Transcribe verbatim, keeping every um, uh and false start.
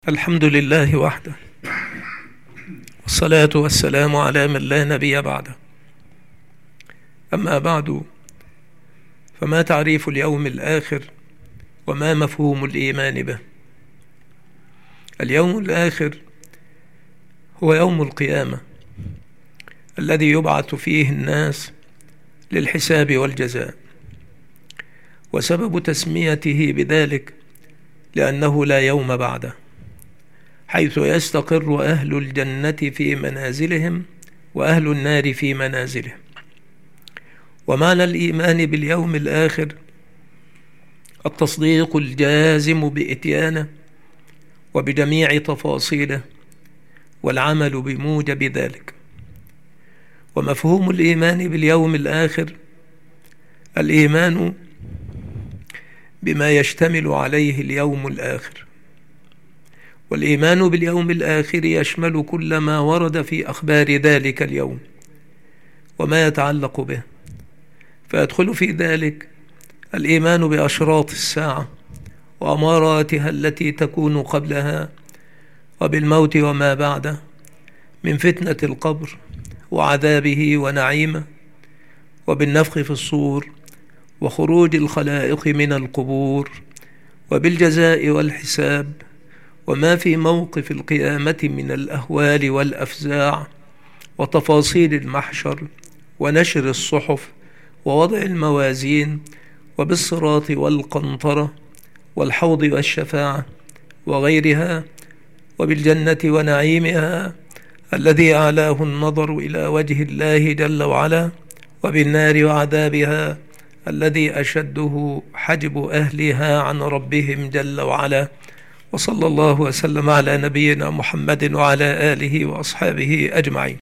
الحمد لله وحده، والصلاة والسلام على من لا نبي بعده. أما بعد، فما تعريف اليوم الآخر وما مفهوم الإيمان به؟ اليوم الآخر هو يوم القيامة الذي يبعث فيه الناس للحساب والجزاء، وسبب تسميته بذلك لأنه لا يوم بعده، حيث يستقر أهل الجنة في منازلهم وأهل النار في منازلهم. ومعنى الإيمان باليوم الآخر التصديق الجازم بإتيانه وبجميع تفاصيله والعمل بموجب ذلك. ومفهوم الإيمان باليوم الآخر الإيمان بما يشتمل عليه اليوم الآخر، والإيمان باليوم الآخر يشمل كل ما ورد في أخبار ذلك اليوم وما يتعلق به، فيدخل في ذلك الإيمان بأشراط الساعة وأماراتها التي تكون قبلها، وبالموت وما بعده من فتنة القبر وعذابه ونعيمه، وبالنفخ في الصور وخروج الخلائق من القبور، وبالجزاء والحساب، وما في موقف القيامة من الأهوال والأفزاع، وتفاصيل المحشر ونشر الصحف ووضع الموازين، وبالصراط والقنطرة والحوض والشفاعة وغيرها، وبالجنة ونعيمها الذي أعلاه النظر إلى وجه الله جل وعلا، وبالنار وعذابها الذي أشده حجب أهلها عن ربهم جل وعلا. وصلى الله وسلم على نبينا محمد وعلى آله وأصحابه أجمعين.